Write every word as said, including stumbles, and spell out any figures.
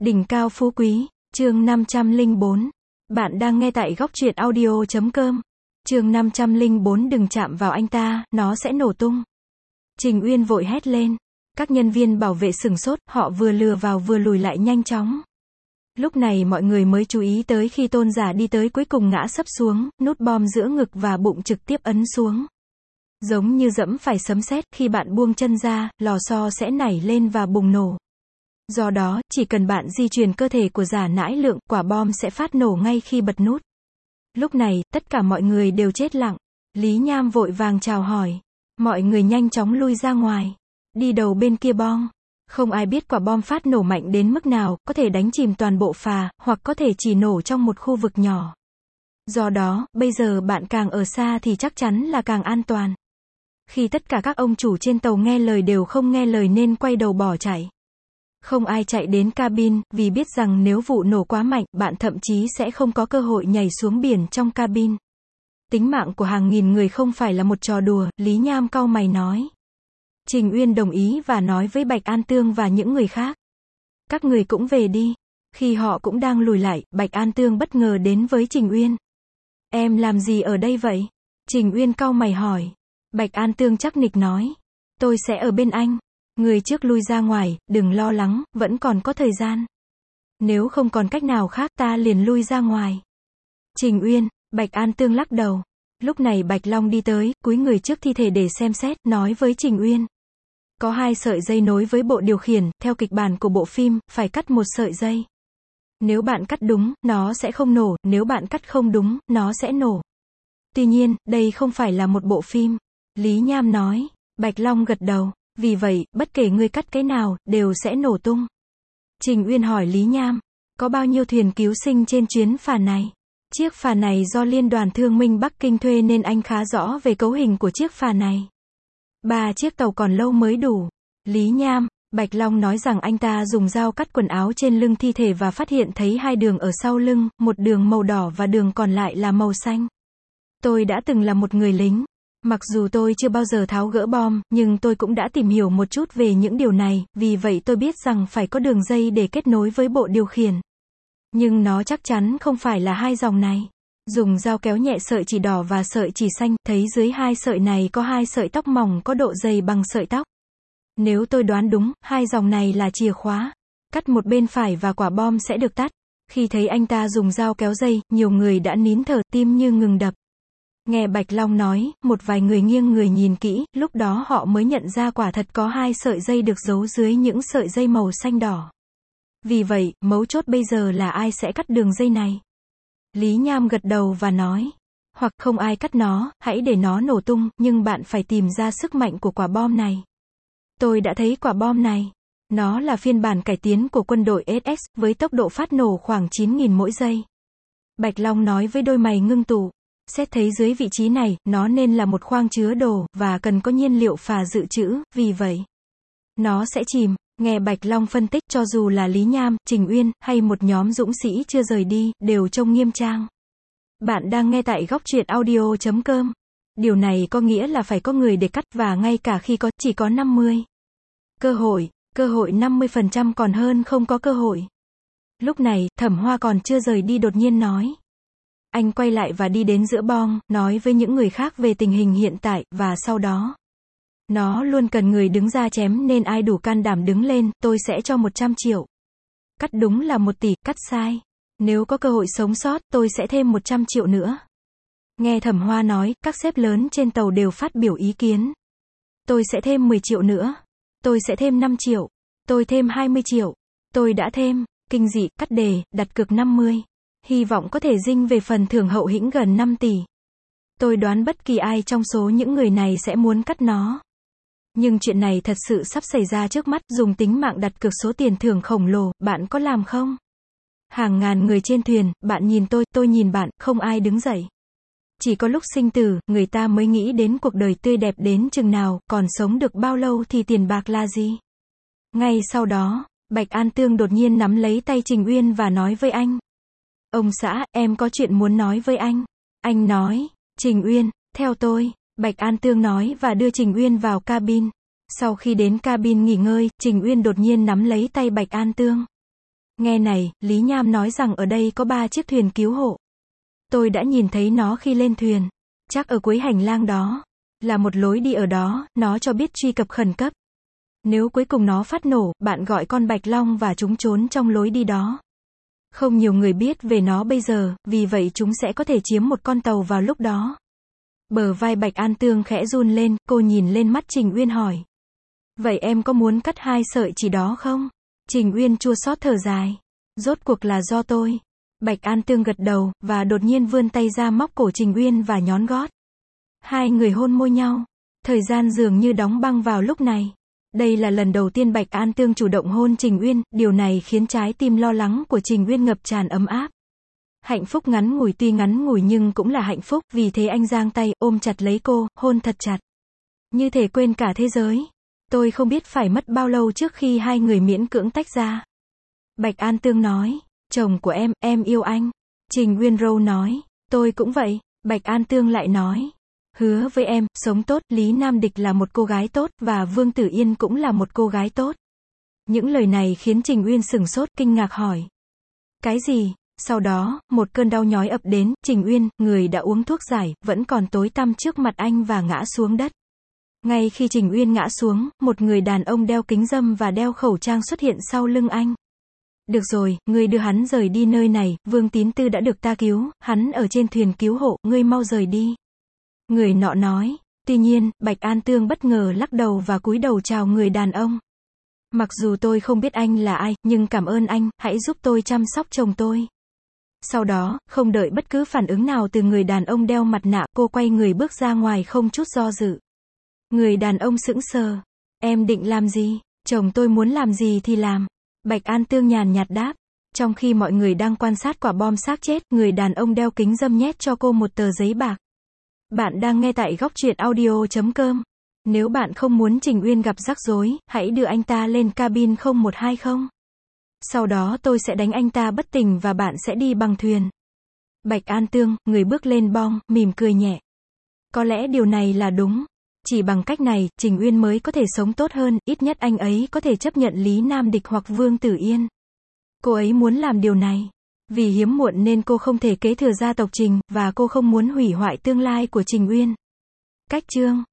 Đỉnh cao phú quý, chương năm trăm lẻ bốn. Bạn đang nghe tại góc truyện audio chấm com. Chương năm trăm lẻ bốn đừng chạm vào anh ta, nó sẽ nổ tung. Trình Uyên vội hét lên. Các nhân viên bảo vệ sửng sốt, họ vừa lừa vào vừa lùi lại nhanh chóng. Lúc này mọi người mới chú ý tới khi tôn giả đi tới cuối cùng ngã sấp xuống, nút bom giữa ngực và bụng trực tiếp ấn xuống. Giống như dẫm phải sấm sét, khi bạn buông chân ra, lò xo sẽ nảy lên và bùng nổ. Do đó, chỉ cần bạn di chuyển cơ thể của giả nãi lượng, quả bom sẽ phát nổ ngay khi bật nút. Lúc này, tất cả mọi người đều chết lặng. Lý Nham vội vàng chào hỏi. Mọi người nhanh chóng lui ra ngoài. Đi đầu bên kia bom. Không ai biết quả bom phát nổ mạnh đến mức nào, có thể đánh chìm toàn bộ phà, hoặc có thể chỉ nổ trong một khu vực nhỏ. Do đó, bây giờ bạn càng ở xa thì chắc chắn là càng an toàn. Khi tất cả các ông chủ trên tàu nghe lời đều không nghe lời nên quay đầu bỏ chạy. Không ai chạy đến cabin, vì biết rằng nếu vụ nổ quá mạnh, bạn thậm chí sẽ không có cơ hội nhảy xuống biển trong cabin. Tính mạng của hàng nghìn người không phải là một trò đùa, Lý Nham cau mày nói. Trình Uyên đồng ý và nói với Bạch An Tương và những người khác. Các người cũng về đi. Khi họ cũng đang lùi lại, Bạch An Tương bất ngờ đến với Trình Uyên. Em làm gì ở đây vậy? Trình Uyên cau mày hỏi. Bạch An Tương chắc nịch nói. Tôi sẽ ở bên anh. Người trước lui ra ngoài, đừng lo lắng, vẫn còn có thời gian. Nếu không còn cách nào khác ta liền lui ra ngoài. Trình Uyên, Bạch An Tương lắc đầu. Lúc này Bạch Long đi tới, cúi người trước thi thể để xem xét, nói với Trình Uyên. Có hai sợi dây nối với bộ điều khiển, theo kịch bản của bộ phim, phải cắt một sợi dây. Nếu bạn cắt đúng, nó sẽ không nổ, nếu bạn cắt không đúng, nó sẽ nổ. Tuy nhiên, đây không phải là một bộ phim. Lý Nham nói. Bạch Long gật đầu. Vì vậy, bất kể ngươi cắt cái nào, đều sẽ nổ tung. Trình Uyên hỏi Lý Nham, có bao nhiêu thuyền cứu sinh trên chuyến phà này? Chiếc phà này do Liên đoàn Thương minh Bắc Kinh thuê nên anh khá rõ về cấu hình của chiếc phà này. Ba chiếc tàu còn lâu mới đủ. Lý Nham, Bạch Long nói rằng anh ta dùng dao cắt quần áo trên lưng thi thể và phát hiện thấy hai đường ở sau lưng, một đường màu đỏ và đường còn lại là màu xanh. Tôi đã từng là một người lính. Mặc dù tôi chưa bao giờ tháo gỡ bom, nhưng tôi cũng đã tìm hiểu một chút về những điều này, vì vậy tôi biết rằng phải có đường dây để kết nối với bộ điều khiển. Nhưng nó chắc chắn không phải là hai dòng này. Dùng dao kéo nhẹ sợi chỉ đỏ và sợi chỉ xanh, thấy dưới hai sợi này có hai sợi tóc mỏng có độ dày bằng sợi tóc. Nếu tôi đoán đúng, hai dòng này là chìa khóa. Cắt một bên phải và quả bom sẽ được tắt. Khi thấy anh ta dùng dao kéo dây, nhiều người đã nín thở, tim như ngừng đập. Nghe Bạch Long nói, một vài người nghiêng người nhìn kỹ, lúc đó họ mới nhận ra quả thật có hai sợi dây được giấu dưới những sợi dây màu xanh đỏ. Vì vậy, mấu chốt bây giờ là ai sẽ cắt đường dây này? Lý Nham gật đầu và nói, hoặc không ai cắt nó, hãy để nó nổ tung, nhưng bạn phải tìm ra sức mạnh của quả bom này. Tôi đã thấy quả bom này. Nó là phiên bản cải tiến của quân đội ét ét, với tốc độ phát nổ khoảng chín nghìn mỗi giây. Bạch Long nói với đôi mày ngưng tụ. Xét thấy dưới vị trí này, nó nên là một khoang chứa đồ, và cần có nhiên liệu phà dự trữ, vì vậy, nó sẽ chìm. Nghe Bạch Long phân tích, cho dù là Lý Nham, Trình Uyên, hay một nhóm dũng sĩ chưa rời đi, đều trông nghiêm trang. Bạn đang nghe tại góc truyện audio chấm com. Điều này có nghĩa là phải có người để cắt, và ngay cả khi có, chỉ có năm mươi. Cơ hội, cơ hội năm mươi phần trăm còn hơn không có cơ hội. Lúc này, Thẩm Hoa còn chưa rời đi đột nhiên nói. Anh quay lại và đi đến giữa bong, nói với những người khác về tình hình hiện tại, và sau đó. Nó luôn cần người đứng ra chém nên ai đủ can đảm đứng lên, tôi sẽ cho một trăm triệu. Cắt đúng là một tỷ, cắt sai. Nếu có cơ hội sống sót, tôi sẽ thêm một trăm triệu nữa. Nghe Thẩm Hoa nói, các sếp lớn trên tàu đều phát biểu ý kiến. Tôi sẽ thêm mười triệu nữa. Tôi sẽ thêm năm triệu. Tôi thêm hai mươi triệu. Tôi đã thêm. Kinh dị, cắt đề, đặt cược năm mươi. Hy vọng có thể dinh về phần thưởng hậu hĩnh gần năm tỷ. Tôi đoán bất kỳ ai trong số những người này sẽ muốn cắt nó. Nhưng chuyện này thật sự sắp xảy ra trước mắt, dùng tính mạng đặt cược số tiền thưởng khổng lồ, bạn có làm không? Hàng ngàn người trên thuyền, bạn nhìn tôi, tôi nhìn bạn, không ai đứng dậy. Chỉ có lúc sinh tử, người ta mới nghĩ đến cuộc đời tươi đẹp đến chừng nào, còn sống được bao lâu thì tiền bạc là gì? Ngay sau đó, Bạch An Tương đột nhiên nắm lấy tay Trình Uyên và nói với anh. Ông xã, em có chuyện muốn nói với anh. Anh nói, Trình Uyên, theo tôi. Bạch An Tương nói và đưa Trình Uyên vào cabin. Sau khi đến cabin nghỉ ngơi, Trình Uyên đột nhiên nắm lấy tay Bạch An Tương. Nghe này, Lý Nham nói rằng ở đây có ba chiếc thuyền cứu hộ. Tôi đã nhìn thấy nó khi lên thuyền. Chắc ở cuối hành lang đó. Là một lối đi ở đó, nó cho biết truy cập khẩn cấp. Nếu cuối cùng nó phát nổ, bạn gọi con Bạch Long và chúng trốn trong lối đi đó. Không nhiều người biết về nó bây giờ, vì vậy chúng sẽ có thể chiếm một con tàu vào lúc đó. Bờ vai Bạch An Tương khẽ run lên, cô nhìn lên mắt Trình Uyên hỏi. Vậy em có muốn cắt hai sợi chỉ đó không? Trình Uyên chua xót thở dài. Rốt cuộc là do tôi. Bạch An Tương gật đầu, và đột nhiên vươn tay ra móc cổ Trình Uyên và nhón gót. Hai người hôn môi nhau. Thời gian dường như đóng băng vào lúc này. Đây là lần đầu tiên Bạch An Tương chủ động hôn Trình Uyên, điều này khiến trái tim lo lắng của Trình Uyên ngập tràn ấm áp. Hạnh phúc ngắn ngủi, tuy ngắn ngủi nhưng cũng là hạnh phúc, vì thế anh giang tay, ôm chặt lấy cô, hôn thật chặt. Như thể quên cả thế giới. Tôi không biết phải mất bao lâu trước khi hai người miễn cưỡng tách ra. Bạch An Tương nói, chồng của em, em yêu anh. Trình Uyên Râu nói, tôi cũng vậy. Bạch An Tương lại nói, hứa với em, sống tốt, Lý Nam Địch là một cô gái tốt, và Vương Tử Yên cũng là một cô gái tốt. Những lời này khiến Trình Uyên sửng sốt, kinh ngạc hỏi. Cái gì? Sau đó, một cơn đau nhói ập đến, Trình Uyên, người đã uống thuốc giải, vẫn còn tối tăm trước mặt anh và ngã xuống đất. Ngay khi Trình Uyên ngã xuống, một người đàn ông đeo kính râm và đeo khẩu trang xuất hiện sau lưng anh. Được rồi, ngươi đưa hắn rời đi nơi này, Vương Tín Tư đã được ta cứu, hắn ở trên thuyền cứu hộ, ngươi mau rời đi. Người nọ nói. Tuy nhiên, Bạch An Tương bất ngờ lắc đầu và cúi đầu chào người đàn ông. Mặc dù tôi không biết anh là ai, nhưng cảm ơn anh, hãy giúp tôi chăm sóc chồng tôi. Sau đó, không đợi bất cứ phản ứng nào từ người đàn ông đeo mặt nạ, cô quay người bước ra ngoài không chút do dự. Người đàn ông sững sờ. Em định làm gì? Chồng tôi muốn làm gì thì làm. Bạch An Tương nhàn nhạt đáp. Trong khi mọi người đang quan sát quả bom xác chết, người đàn ông đeo kính râm nhét cho cô một tờ giấy bạc. Bạn đang nghe tại góc truyện audio chấm com. Nếu bạn không muốn Trình Uyên gặp rắc rối, hãy đưa anh ta lên cabin không một hai không. Sau đó tôi sẽ đánh anh ta bất tỉnh và bạn sẽ đi bằng thuyền. Bạch An Tương, người bước lên bong, mỉm cười nhẹ. Có lẽ điều này là đúng. Chỉ bằng cách này, Trình Uyên mới có thể sống tốt hơn, ít nhất anh ấy có thể chấp nhận Lý Nam Địch hoặc Vương Tử Yên. Cô ấy muốn làm điều này. Vì hiếm muộn nên cô không thể kế thừa gia tộc Trình, và cô không muốn hủy hoại tương lai của Trình Uyên. Cách chương